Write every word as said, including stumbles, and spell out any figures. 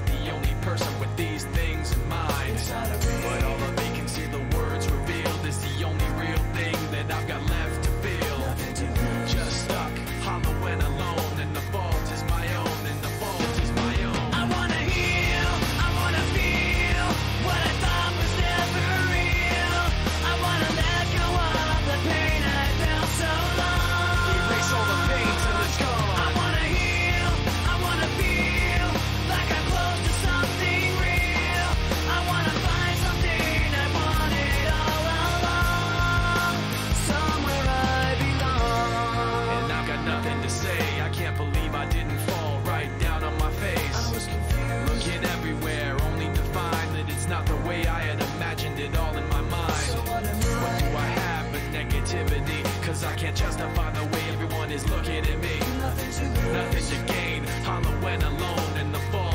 not the only person with these things in mind. But all the vacancy the words revealed is the only real thing that I've got left to feel. Just stuck, hollow and alone, and the fault is my own, and the fault is my own. I wanna heal, I wanna feel what I thought was never real. I wanna let go of the pain I felt so long. Erase all the pain till it's gone. I wanna heal, I wanna feel like I'm close to something real. I wanna find something I wanted all along, somewhere I belong. And I've got nothing to say, I can't believe I didn't fall right down on my face. I was confused, looking everywhere, only to find that it's not the way I had imagined it all in my mind. so what am I? What do I have but negativity? Cause I can't justify the way everyone is looking at me. Nothing to lose. Nothing to gain, hollow and alone, and the fall